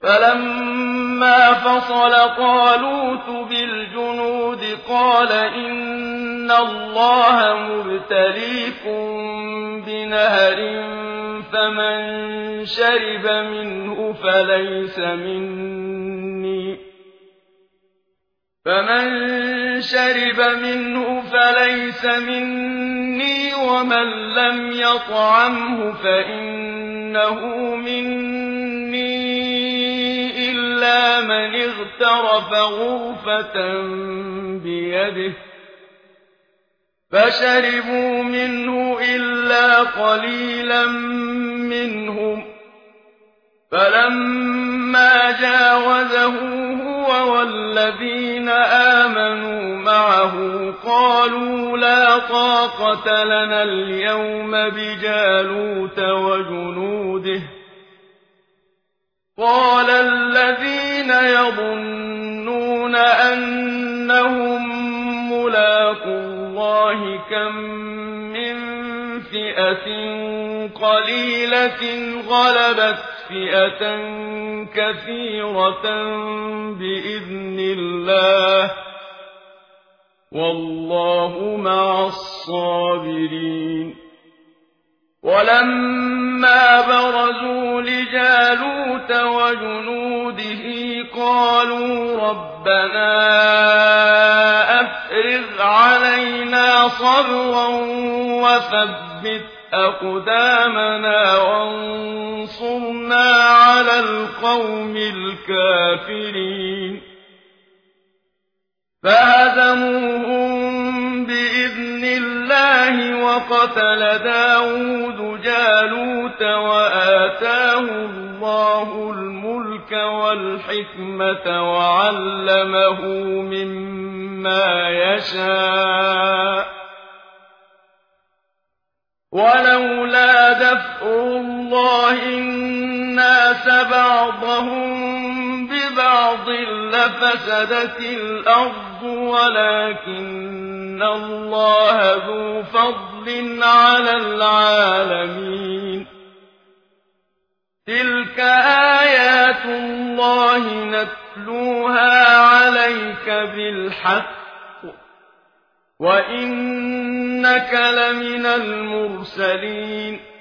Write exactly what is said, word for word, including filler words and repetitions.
فلما فصل طالوت بالجنود قال إن الله مبتليكم بنهر فمن شرب منه فليس مني فمن شرب منه فليس مني ومن لم يطعمه فإنه مني إلا من اغترف غرفة بيده فشربوا منه إلا قليلا منهم فلما جاوزه هو والذين آمنوا معه قالوا لا طاقة لنا اليوم بجالوت وجنوده قال الذين يظنون أنهم ملاقو الله كم من فئة قليلة غلبت فئة كثيرة بإذن الله والله مع الصابرين ولما برزوا لجالوت وجنوده قالوا ربنا أفرغ علينا صبرا وثبت أقدامنا وانصرنا على القوم الكافرين فهزموهم بإذن الله وقتل داود جالوت وآتاه الله الملك والحكمة وعلمه مما يشاء ولولا دفع الله الناس بعضهم ببعض لفسدت الأرض ولكن الله ذو فضل على العالمين تلك آيات الله نتلوها عليك بالحق وإنك لمن المرسلين